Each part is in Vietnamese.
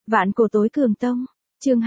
Vạn cổ tối cường tông, chương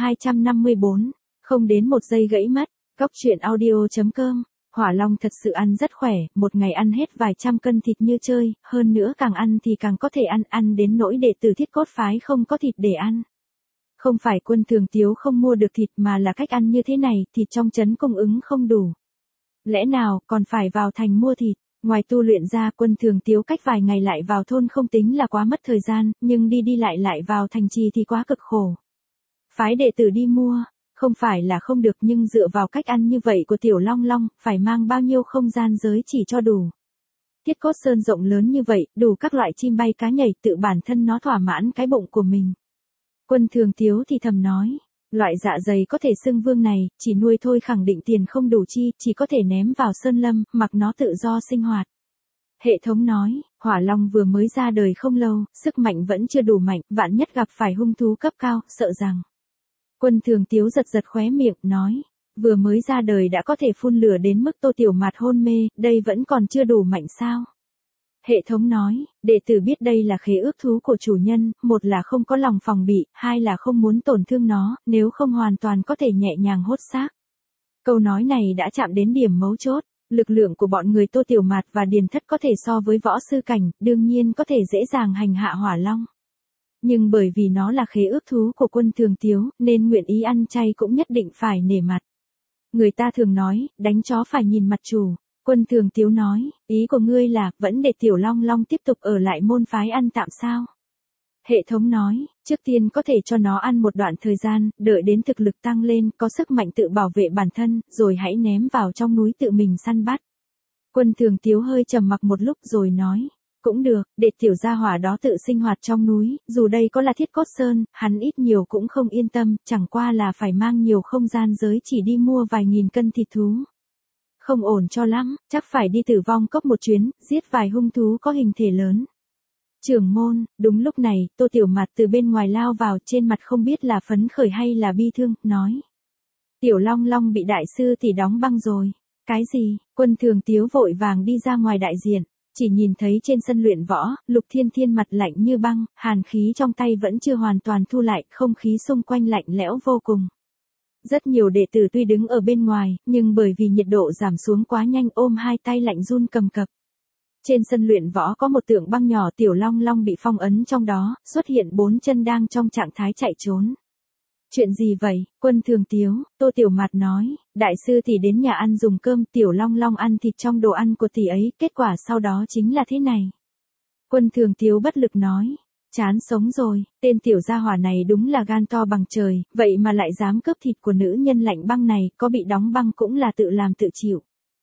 254, không đến một giây gãy mất, Cóc truyện audio.com. Hỏa Long thật sự ăn rất khỏe, một ngày ăn hết vài trăm cân thịt như chơi, hơn nữa càng ăn thì càng có thể ăn đến nỗi đệ tử Thiết Cốt phái không có thịt để ăn. Không phải Quân Thường Tiếu không mua được thịt mà là cách ăn như thế này, thịt trong trấn cung ứng không đủ. Lẽ nào còn phải vào thành mua thịt? Ngoài tu luyện ra, Quân Thường Tiếu cách vài ngày lại vào thôn không tính là quá mất thời gian, nhưng đi lại vào thành trì thì quá cực khổ. Phái đệ tử đi mua, không phải là không được nhưng dựa vào cách ăn như vậy của Tiểu Long Long, phải mang bao nhiêu không gian giới chỉ cho đủ. Thiết Cốt Sơn rộng lớn như vậy, đủ các loại chim bay cá nhảy, tự bản thân nó thỏa mãn cái bụng của mình. Quân Thường Tiếu thì thầm nói, loại dạ dày có thể xưng vương này, chỉ nuôi thôi khẳng định tiền không đủ chi, chỉ có thể ném vào sơn lâm, mặc nó tự do sinh hoạt. Hệ thống nói, Hỏa Long vừa mới ra đời không lâu, sức mạnh vẫn chưa đủ mạnh, vạn nhất gặp phải hung thú cấp cao, sợ rằng. Quân Thường Tiếu giật khóe miệng, nói, vừa mới ra đời đã có thể phun lửa đến mức Tô Tiểu Mạt hôn mê, đây vẫn còn chưa đủ mạnh sao? Hệ thống nói, đệ tử biết đây là khế ước thú của chủ nhân, một là không có lòng phòng bị, hai là không muốn tổn thương nó, nếu không hoàn toàn có thể nhẹ nhàng hốt xác. Câu nói này đã chạm đến điểm mấu chốt, lực lượng của bọn người Tô Tiểu Mạt và Điền Thất có thể so với võ sư cảnh, đương nhiên có thể dễ dàng hành hạ Hỏa Long. Nhưng bởi vì nó là khế ước thú của Quân Thường Tiếu, nên nguyện ý ăn chay cũng nhất định phải nể mặt. Người ta thường nói, đánh chó phải nhìn mặt chủ. Quân Thường Tiếu nói, ý của ngươi là, vẫn để Tiểu Long Long tiếp tục ở lại môn phái ăn tạm sao? Hệ thống nói, trước tiên có thể cho nó ăn một đoạn thời gian, đợi đến thực lực tăng lên, có sức mạnh tự bảo vệ bản thân, rồi hãy ném vào trong núi tự mình săn bắt. Quân Thường Tiếu hơi trầm mặc một lúc rồi nói, cũng được, để tiểu gia hỏa đó tự sinh hoạt trong núi, dù đây có là Thiết Cốt Sơn, hắn ít nhiều cũng không yên tâm, chẳng qua là phải mang nhiều không gian giới chỉ đi mua vài nghìn cân thịt thú. Không ổn cho lắm, chắc phải đi Tử Vong Cốc một chuyến, giết vài hung thú có hình thể lớn. Trưởng môn, đúng lúc này, Tô Tiểu Mạt từ bên ngoài lao vào, trên mặt không biết là phấn khởi hay là bi thương, nói. Tiểu Long Long bị đại sư thì đóng băng rồi. Cái gì? Quân Thường Tiếu vội vàng đi ra ngoài đại diện, chỉ nhìn thấy trên sân luyện võ, Lục Thiên Thiên mặt lạnh như băng, hàn khí trong tay vẫn chưa hoàn toàn thu lại, không khí xung quanh lạnh lẽo vô cùng. Rất nhiều đệ tử tuy đứng ở bên ngoài, nhưng bởi vì nhiệt độ giảm xuống quá nhanh ôm hai tay lạnh run cầm cập. Trên sân luyện võ có một tượng băng nhỏ Tiểu Long Long bị phong ấn trong đó, xuất hiện 4 chân đang trong trạng thái chạy trốn. Chuyện gì vậy? Quân Thường Tiếu, Tô Tiểu Mạt nói, đại sư tỷ đến nhà ăn dùng cơm, Tiểu Long Long ăn thịt trong đồ ăn của tỷ ấy, kết quả sau đó chính là thế này. Quân Thường Tiếu bất lực nói, chán sống rồi, tên tiểu gia hỏa này đúng là gan to bằng trời, vậy mà lại dám cướp thịt của nữ nhân lạnh băng này, có bị đóng băng cũng là tự làm tự chịu.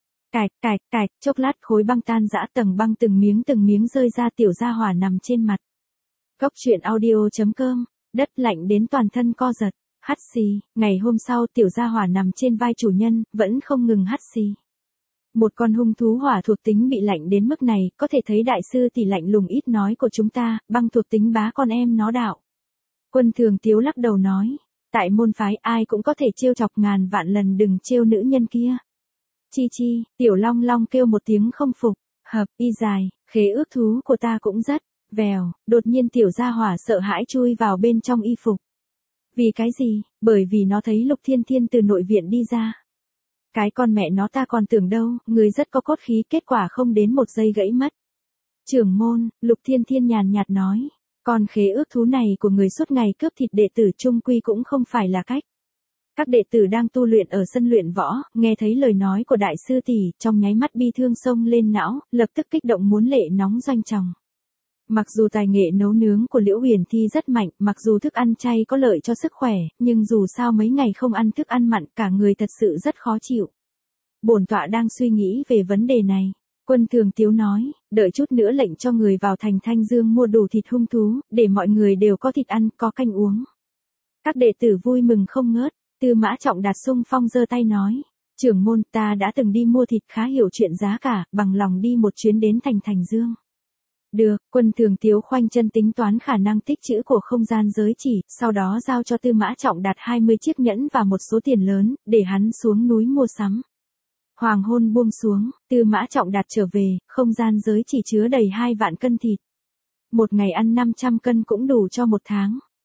Cạch, chốc lát khối băng tan rã, tầng băng từng miếng rơi ra, tiểu gia hỏa nằm trên mặt. Cóc truyện audio.com, đất lạnh đến toàn thân co giật, hắt xì, ngày hôm sau tiểu gia hỏa nằm trên vai chủ nhân, vẫn không ngừng hắt xì. Một con hung thú hỏa thuộc tính bị lạnh đến mức này, có thể thấy đại sư tỷ lạnh lùng ít nói của chúng ta, băng thuộc tính bá con em nó đạo. Quân Thường Tiếu lắc đầu nói, tại môn phái ai cũng có thể trêu chọc, ngàn vạn lần đừng trêu nữ nhân kia. Chi, Tiểu Long Long kêu một tiếng không phục, hợp, y dài, khế ước thú của ta cũng rất, vèo, đột nhiên tiểu gia hỏa sợ hãi chui vào bên trong y phục. Vì cái gì? Bởi vì nó thấy Lục Thiên Thiên từ nội viện đi ra. Cái con mẹ nó, ta còn tưởng đâu, người rất có cốt khí, kết quả không đến một giây gãy mất. Trưởng môn, Lục Thiên Thiên nhàn nhạt nói, con khế ước thú này của người suốt ngày cướp thịt đệ tử trung quy cũng không phải là cách. Các đệ tử đang tu luyện ở sân luyện võ, nghe thấy lời nói của đại sư tỷ, trong nháy mắt bi thương xông lên não, lập tức kích động muốn lệ nóng doanh tròng. Mặc dù tài nghệ nấu nướng của Liễu Huyền Thi rất mạnh, mặc dù thức ăn chay có lợi cho sức khỏe, nhưng dù sao mấy ngày không ăn thức ăn mặn, cả người thật sự rất khó chịu. Bổn tọa đang suy nghĩ về vấn đề này. Quân Thường Tiếu nói, đợi chút nữa lệnh cho người vào thành Thanh Dương mua đủ thịt hung thú, để mọi người đều có thịt ăn, có canh uống. Các đệ tử vui mừng không ngớt. Tư Mã Trọng Đạt xung phong giơ tay nói, trưởng môn, ta đã từng đi mua thịt, khá hiểu chuyện giá cả, bằng lòng đi một chuyến đến thành Thanh Dương. Được, Quân Thường Tiếu khoanh chân tính toán khả năng tích trữ của không gian giới chỉ, sau đó giao cho Tư Mã Trọng Đạt 20 chiếc nhẫn và một số tiền lớn, để hắn xuống núi mua sắm. Hoàng hôn buông xuống, Tư Mã Trọng Đạt trở về, không gian giới chỉ chứa đầy 2 vạn cân thịt. Một ngày ăn 500 cân cũng đủ cho một tháng.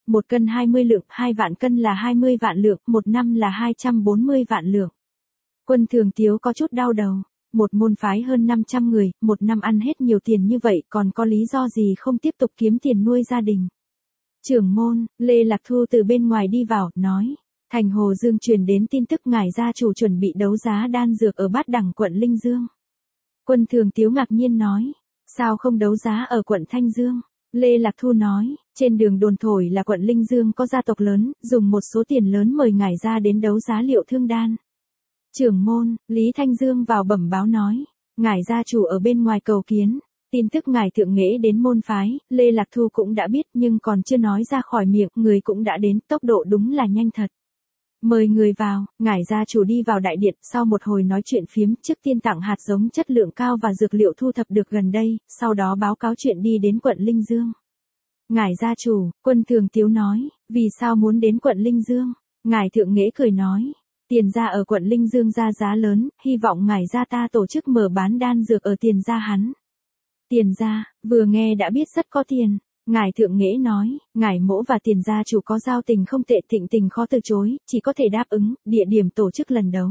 1 cân 20 lượng, 2 vạn cân là 20 vạn lượng, 1 năm là 240 vạn lượng. Quân Thường Tiếu có chút đau đầu. Một môn phái hơn 500 người, một năm ăn hết nhiều tiền như vậy còn có lý do gì không tiếp tục kiếm tiền nuôi gia đình. Trưởng môn, Lê Lạc Thu từ bên ngoài đi vào, nói. Thành Hồ Dương truyền đến tin tức ngài gia chủ chuẩn bị đấu giá đan dược ở Bát Đằng quận Linh Dương. Quân Thường Tiếu ngạc nhiên nói. Sao không đấu giá ở quận Thanh Dương? Lê Lạc Thu nói, trên đường đồn thổi là quận Linh Dương có gia tộc lớn, dùng một số tiền lớn mời ngài ra đến đấu giá liệu thương đan. Trưởng môn, Lý Thanh Dương vào bẩm báo nói, ngài gia chủ ở bên ngoài cầu kiến, tin tức ngài thượng nghệ đến môn phái, Lê Lạc Thu cũng đã biết nhưng còn chưa nói ra khỏi miệng, người cũng đã đến, tốc độ đúng là nhanh thật. Mời người vào, ngài gia chủ đi vào đại điện, sau một hồi nói chuyện phiếm, trước tiên tặng hạt giống chất lượng cao và dược liệu thu thập được gần đây, sau đó báo cáo chuyện đi đến quận Linh Dương. Ngài gia chủ, Quân Thường Tiếu nói, vì sao muốn đến quận Linh Dương? Ngài thượng nghệ cười nói, tiền gia ở quận Linh Dương ra giá lớn, hy vọng ngài gia ta tổ chức mở bán đan dược ở tiền gia hắn. Tiền gia, vừa nghe đã biết rất có tiền. Ngài thượng nghệ nói, ngài mỗ và tiền gia chủ có giao tình không tệ, thịnh tình khó từ chối, chỉ có thể đáp ứng, địa điểm tổ chức lần đấu.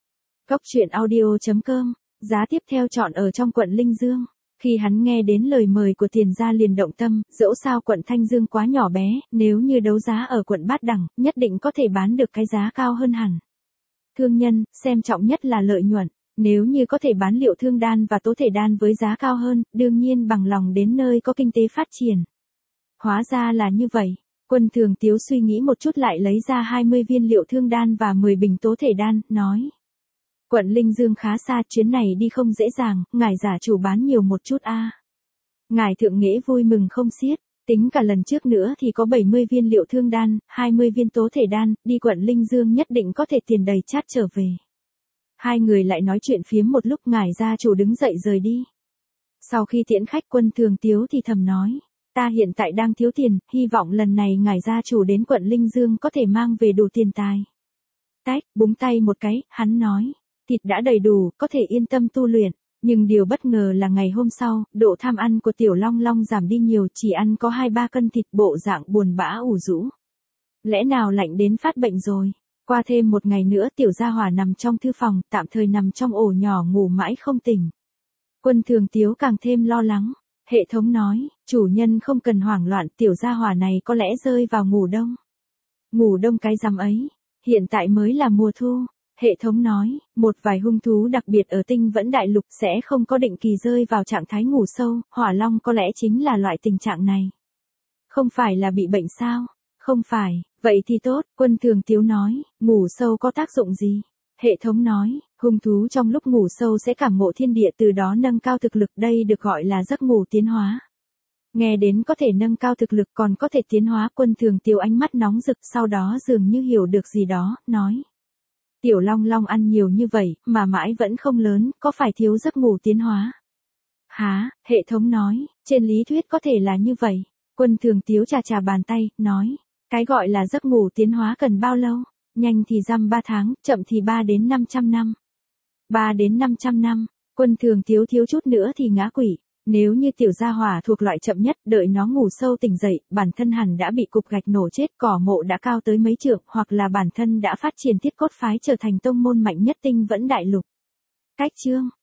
Cốc truyện audio.com, giá tiếp theo chọn ở trong quận Linh Dương. Khi hắn nghe đến lời mời của tiền gia liền động tâm, dẫu sao quận Thanh Dương quá nhỏ bé, nếu như đấu giá ở quận Bát Đằng, nhất định có thể bán được cái giá cao hơn hẳn. Thương nhân, xem trọng nhất là lợi nhuận. Nếu như có thể bán liệu thương đan và tố thể đan với giá cao hơn, đương nhiên bằng lòng đến nơi có kinh tế phát triển. Hóa ra là như vậy. Quân Thường Tiếu suy nghĩ một chút lại lấy ra 20 viên liệu thương đan và 10 bình tố thể đan, nói. Quận Linh Dương khá xa, chuyến này đi không dễ dàng, ngài giả chủ bán nhiều một chút a. Ngài thượng nghệ vui mừng không xiết, tính cả lần trước nữa thì có 70 viên liệu thương đan, 20 viên tố thể đan, đi quận Linh Dương nhất định có thể tiền đầy chát trở về. Hai người lại nói chuyện phiếm một lúc, ngài gia chủ đứng dậy rời đi. Sau khi tiễn khách, Quân Thường Tiếu thì thầm nói. Ta hiện tại đang thiếu tiền, hy vọng lần này ngài gia chủ đến quận Linh Dương có thể mang về đủ tiền tài. Tách, búng tay một cái, hắn nói. Thịt đã đầy đủ, có thể yên tâm tu luyện. Nhưng điều bất ngờ là ngày hôm sau, độ tham ăn của Tiểu Long Long giảm đi nhiều, chỉ ăn có 2-3 cân thịt, bộ dạng buồn bã ủ rũ. Lẽ nào lạnh đến phát bệnh rồi? Qua thêm một ngày nữa Tiểu Gia Hỏa nằm trong thư phòng, tạm thời nằm trong ổ nhỏ ngủ mãi không tỉnh. Quân Thường Tiếu càng thêm lo lắng. Hệ thống nói, chủ nhân không cần hoảng loạn, Tiểu Gia Hỏa này có lẽ rơi vào ngủ đông. Ngủ đông cái rắm ấy, hiện tại mới là mùa thu. Hệ thống nói, một vài hung thú đặc biệt ở Tinh Vẫn Đại Lục sẽ không có định kỳ rơi vào trạng thái ngủ sâu, Hỏa Long có lẽ chính là loại tình trạng này. Không phải là bị bệnh sao? Không phải, vậy thì tốt, Quân Thường Tiếu nói, ngủ sâu có tác dụng gì? Hệ thống nói, hung thú trong lúc ngủ sâu sẽ cảm ngộ thiên địa, từ đó nâng cao thực lực, đây được gọi là giấc ngủ tiến hóa. Nghe đến có thể nâng cao thực lực còn có thể tiến hóa, Quân Thường Tiếu ánh mắt nóng rực, sau đó dường như hiểu được gì đó, nói. Tiểu Long Long ăn nhiều như vậy, mà mãi vẫn không lớn, có phải thiếu giấc ngủ tiến hóa? Hả, hệ thống nói, trên lý thuyết có thể là như vậy. Quân Thường Tiếu chà chà bàn tay, nói, cái gọi là giấc ngủ tiến hóa cần bao lâu? Nhanh thì dăm 3 tháng, chậm thì 3 đến 500 năm. 3 đến 500 năm, Quân Thường Tiếu thiếu chút nữa thì ngã quỵ. Nếu như Tiểu Gia Hỏa thuộc loại chậm nhất, đợi nó ngủ sâu tỉnh dậy, bản thân hẳn đã bị cục gạch nổ chết, cỏ mộ đã cao tới mấy trượng, hoặc là bản thân đã phát triển Thiết Cốt phái trở thành tông môn mạnh nhất Tinh Vẫn Đại Lục. Cách chương